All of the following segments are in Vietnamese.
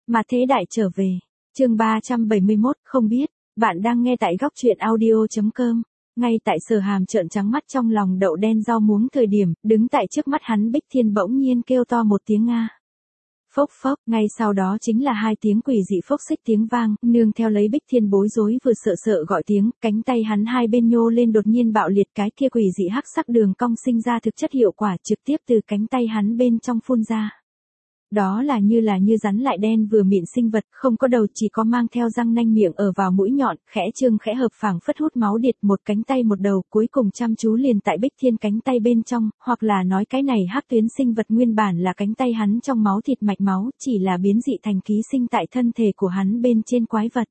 Mà thế đại trở về. Chương 371, không biết, bạn đang nghe tại góc truyện audio.com. Ngay tại Sở Hàm trợn trắng mắt trong lòng đậu đen rau muống thời điểm, đứng tại trước mắt hắn Bích Thiên bỗng nhiên kêu to một tiếng a. Phốc phốc, ngay sau đó chính là hai tiếng quỷ dị phốc xích tiếng vang, nương theo lấy Bích Thiên bối rối vừa sợ sợ gọi tiếng, cánh tay hắn hai bên nhô lên đột nhiên bạo liệt, cái kia quỷ dị hắc sắc đường cong sinh ra thực chất hiệu quả trực tiếp từ cánh tay hắn bên trong phun ra. Đó là như rắn lại đen vừa mịn sinh vật, không có đầu, chỉ có mang theo răng nanh miệng ở vào mũi nhọn, khẽ trương khẽ hợp phảng phất hút máu điệt, một cánh tay một đầu, cuối cùng chăm chú liền tại Bích Thiên cánh tay bên trong, hoặc là nói cái này hắc tuyến sinh vật nguyên bản là cánh tay hắn trong máu thịt mạch máu, chỉ là biến dị thành ký sinh tại thân thể của hắn bên trên quái vật.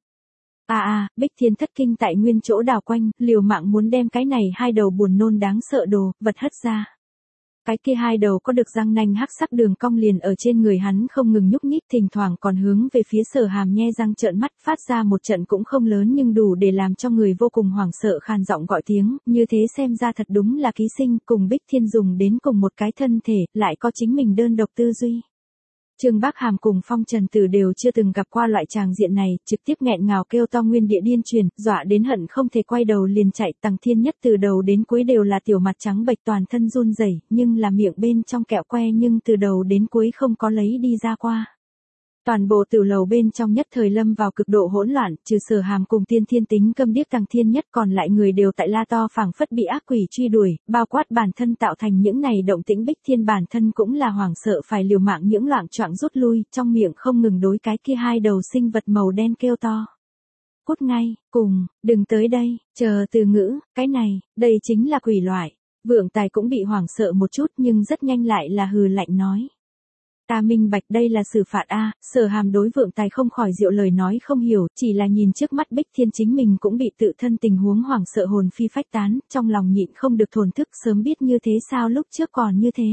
Bích Thiên thất kinh tại nguyên chỗ đào quanh, liều mạng muốn đem cái này hai đầu buồn nôn đáng sợ đồ vật hất ra. Cái kia hai đầu có được răng nanh hắc sắc đường cong liền ở trên người hắn không ngừng nhúc nhích, thỉnh thoảng còn hướng về phía Sở Hàm nhe răng trợn mắt, phát ra một trận cũng không lớn nhưng đủ để làm cho người vô cùng hoảng sợ khàn giọng gọi tiếng, như thế xem ra thật đúng là ký sinh, cùng Bích Thiên dùng đến cùng một cái thân thể, lại có chính mình đơn độc tư duy. Trương Bác Hàm cùng Phong Trần Tử đều chưa từng gặp qua loại tràng diện này, trực tiếp nghẹn ngào kêu to nguyên địa điên truyền, dọa đến hận không thể quay đầu liền chạy. Tằng Thiên Nhất từ đầu đến cuối đều là tiểu mặt trắng bệch toàn thân run rẩy, nhưng là miệng bên trong kẹo que nhưng từ đầu đến cuối không có lấy đi ra qua. Toàn bộ tử lầu bên trong nhất thời lâm vào cực độ hỗn loạn, trừ Sở Hàm cùng Tiên Thiên tính câm điếc Tằng Thiên Nhất còn lại người đều tại la to phảng phất bị ác quỷ truy đuổi, bao quát bản thân tạo thành những này động tĩnh. Bích Thiên bản thân cũng là hoảng sợ phải liều mạng những loạng choạng rút lui, trong miệng không ngừng đối cái kia hai đầu sinh vật màu đen kêu to. Cút ngay, đừng tới đây, chờ từ ngữ, cái này, đây chính là quỷ loại. Vượng Tài cũng bị hoảng sợ một chút nhưng rất nhanh lại là hừ lạnh nói. Ta minh bạch đây là xử phạt a. Sở Hàm đối Vượng Tài không khỏi diệu lời nói không hiểu, chỉ là nhìn trước mắt Bích Thiên chính mình cũng bị tự thân tình huống hoảng sợ hồn phi phách tán, trong lòng nhịn không được thổn thức, sớm biết như thế sao lúc trước còn như thế.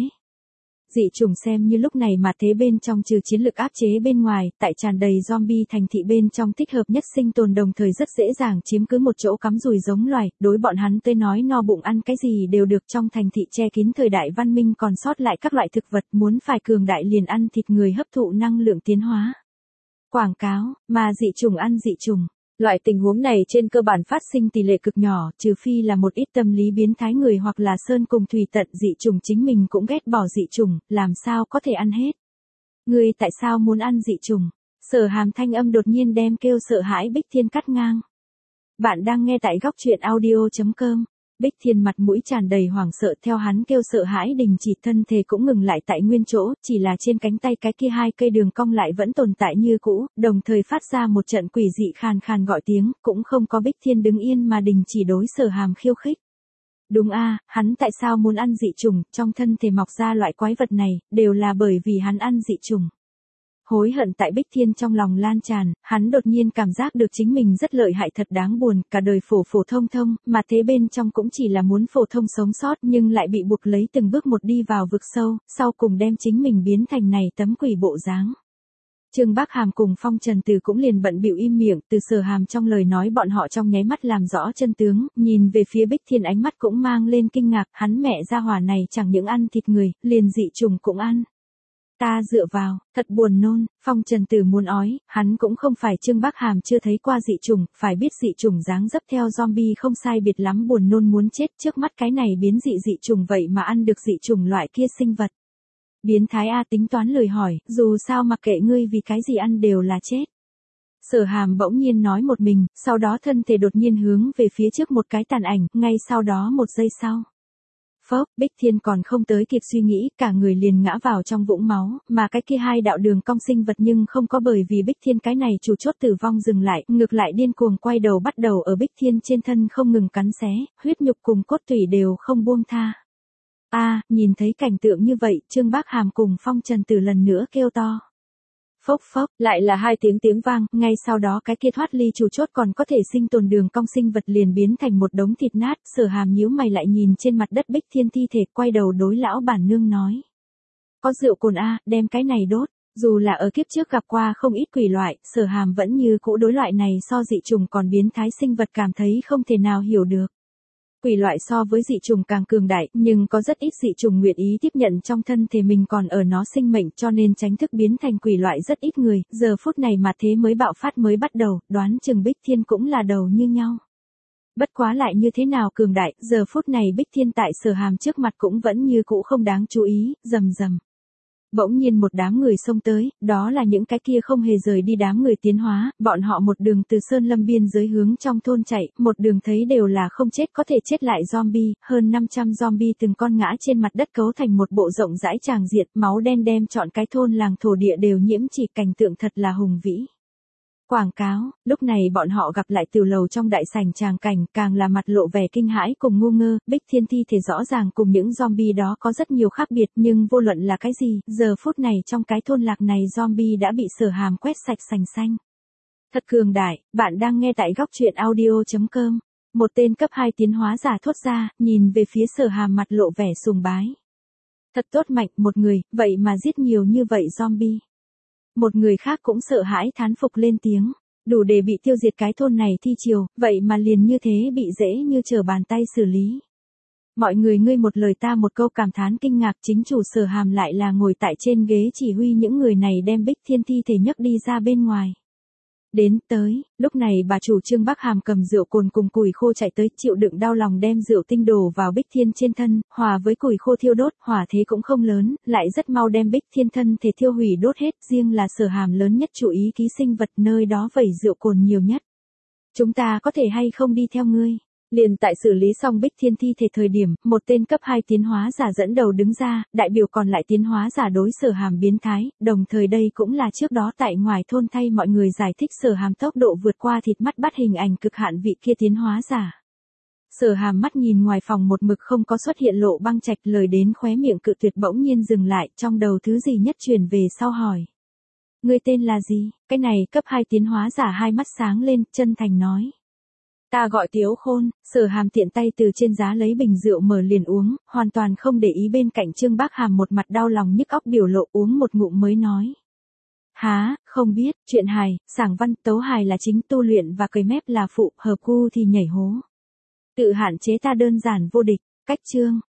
Dị chủng xem như lúc này mà thế bên trong trừ chiến lực áp chế bên ngoài, tại tràn đầy zombie thành thị bên trong thích hợp nhất sinh tồn, đồng thời rất dễ dàng chiếm cứ một chỗ cắm rùi giống loài, đối bọn hắn tới nói no bụng ăn cái gì đều được. Trong thành thị che kín thời đại văn minh còn sót lại các loại thực vật, muốn phải cường đại liền ăn thịt người hấp thụ năng lượng tiến hóa. Quảng cáo, mà dị chủng ăn dị chủng. Loại tình huống này trên cơ bản phát sinh tỷ lệ cực nhỏ, trừ phi là một ít tâm lý biến thái người hoặc là sơn cùng thủy tận. Dị chủng chính mình cũng ghét bỏ dị chủng, làm sao có thể ăn hết. Ngươi tại sao muốn ăn dị chủng? Sở Hàm thanh âm đột nhiên đem kêu sợ hãi Bích Thiên cắt ngang. Bạn đang nghe tại góc truyện audio.com. Bích Thiên mặt mũi tràn đầy hoảng sợ, theo hắn kêu sợ hãi đình chỉ, thân thể cũng ngừng lại tại nguyên chỗ, chỉ là trên cánh tay cái kia hai cây đường cong lại vẫn tồn tại như cũ, đồng thời phát ra một trận quỷ dị khàn khàn gọi tiếng, cũng không có Bích Thiên đứng yên mà đình chỉ đối Sở Hàm khiêu khích. Đúng hắn tại sao muốn ăn dị chủng, trong thân thể mọc ra loại quái vật này, đều là bởi vì hắn ăn dị chủng. Hối hận tại Bích Thiên trong lòng lan tràn, hắn đột nhiên cảm giác được chính mình rất lợi hại, thật đáng buồn, cả đời phổ thông, mà thế bên trong cũng chỉ là muốn phổ thông sống sót nhưng lại bị buộc lấy từng bước một đi vào vực sâu, sau cùng đem chính mình biến thành này tấm quỷ bộ dáng. Trương Bác Hàm cùng Phong Trần Tử cũng liền bận bịu im miệng, từ Sở Hàm trong lời nói bọn họ trong nháy mắt làm rõ chân tướng, nhìn về phía Bích Thiên ánh mắt cũng mang lên kinh ngạc, hắn mẹ gia hỏa này chẳng những ăn thịt người, liền dị chủng cũng ăn. Ta dựa vào, thật buồn nôn. Phong Trần Tử muốn ói, hắn cũng không phải Trương Bác Hàm chưa thấy qua dị chủng, phải biết dị chủng dáng dấp theo zombie không sai biệt lắm, buồn nôn muốn chết, trước mắt cái này biến dị chủng vậy mà ăn được dị chủng loại kia sinh vật. Biến thái tính toán lời hỏi, dù sao mặc kệ ngươi vì cái gì ăn đều là chết. Sở Hàm bỗng nhiên nói một mình, sau đó thân thể đột nhiên hướng về phía trước một cái tàn ảnh, ngay sau đó một giây sau. Phốc, Bích Thiên còn không tới kịp suy nghĩ, cả người liền ngã vào trong vũng máu, mà cái kia hai đạo đường cong sinh vật nhưng không có bởi vì Bích Thiên cái này chủ chốt tử vong dừng lại, ngược lại điên cuồng quay đầu bắt đầu ở Bích Thiên trên thân không ngừng cắn xé, huyết nhục cùng cốt tủy đều không buông tha. Nhìn thấy cảnh tượng như vậy, Trương Bác Hàm cùng Phong Trần Tử lần nữa kêu to. Phốc phốc, lại là hai tiếng vang, ngay sau đó cái kia thoát ly chủ chốt còn có thể sinh tồn đường cong sinh vật liền biến thành một đống thịt nát. Sở Hàm nhíu mày lại nhìn trên mặt đất Bích Thiên thi thể, quay đầu đối lão bản nương nói. Có rượu cồn đem cái này đốt. Dù là ở kiếp trước gặp qua không ít quỷ loại, Sở Hàm vẫn như cũ đối loại này so dị trùng còn biến thái sinh vật cảm thấy không thể nào hiểu được. Quỷ loại so với dị trùng càng cường đại, nhưng có rất ít dị trùng nguyện ý tiếp nhận trong thân thể mình còn ở nó sinh mệnh, cho nên tránh thức biến thành quỷ loại rất ít người, giờ phút này mà thế mới bạo phát mới bắt đầu, đoán chừng Bích Thiên cũng là đầu như nhau. Bất quá lại như thế nào cường đại, giờ phút này Bích Thiên tại Sở Hàm trước mặt cũng vẫn như cũ không đáng chú ý, rầm rầm. Bỗng nhiên một đám người xông tới, đó là những cái kia không hề rời đi đám người tiến hóa, bọn họ một đường từ sơn lâm biên giới hướng trong thôn chạy, một đường thấy đều là không chết có thể chết lại zombie, hơn 500 zombie từng con ngã trên mặt đất cấu thành một bộ rộng rãi tràng diện, máu đen đem trọn cái thôn làng thổ địa đều nhiễm chỉ, cảnh tượng thật là hùng vĩ. Quảng cáo, lúc này bọn họ gặp lại tiểu lầu trong đại sảnh tràng cảnh, càng là mặt lộ vẻ kinh hãi cùng ngu ngơ, Bích Thiên thi thể rõ ràng cùng những zombie đó có rất nhiều khác biệt, nhưng vô luận là cái gì, giờ phút này trong cái thôn lạc này zombie đã bị Sở Hàm quét sạch sành xanh. Thật cường đại, bạn đang nghe tại góc truyện audio.com. Một tên cấp 2 tiến hóa giả thốt ra, nhìn về phía Sở Hàm mặt lộ vẻ sùng bái. Thật tốt mạnh, một người, vậy mà giết nhiều như vậy zombie. Một người khác cũng sợ hãi thán phục lên tiếng, đủ để bị tiêu diệt cái thôn này thi triều, vậy mà liền như thế bị dễ như trở bàn tay xử lý. Mọi người ngươi một lời ta một câu cảm thán kinh ngạc, chính chủ Sở Hàm lại là ngồi tại trên ghế chỉ huy những người này đem Bích Thiên thi thể nhấc đi ra bên ngoài. Đến tới, lúc này bà chủ Trương Bắc Hàm cầm rượu cồn cùng củi khô chạy tới, chịu đựng đau lòng đem rượu tinh đổ vào Bích Thiên trên thân, hòa với củi khô thiêu đốt, hỏa thế cũng không lớn, lại rất mau đem Bích Thiên thân thể thiêu hủy đốt hết, riêng là Sở Hàm lớn nhất chú ý ký sinh vật nơi đó vẩy rượu cồn nhiều nhất. Chúng ta có thể hay không đi theo ngươi? Liền tại xử lý xong Bích Thiên thi thể thời điểm, một tên cấp 2 tiến hóa giả dẫn đầu đứng ra, đại biểu còn lại tiến hóa giả đối Sở Hàm biến thái, đồng thời đây cũng là trước đó tại ngoài thôn thay mọi người giải thích Sở Hàm tốc độ vượt qua thịt mắt bắt hình ảnh cực hạn vị kia tiến hóa giả. Sở Hàm mắt nhìn ngoài phòng một mực không có xuất hiện Lộ Băng Trạch, lời đến khóe miệng cự tuyệt bỗng nhiên dừng lại, trong đầu thứ gì nhất truyền về sau hỏi. Ngươi tên là gì? Cái này cấp 2 tiến hóa giả hai mắt sáng lên, chân thành nói. Ta gọi Tiếu Khôn. Sở Hàm tiện tay từ trên giá lấy bình rượu mở liền uống, hoàn toàn không để ý bên cạnh Trương Bắc Hàm một mặt đau lòng nhức óc biểu lộ, uống một ngụm mới nói. Há, không biết, chuyện hài, sảng văn, tấu hài là chính, tu luyện và cầy mép là phụ, hợp gu thì nhảy hố. Tự hạn chế ta đơn giản vô địch, cách chương.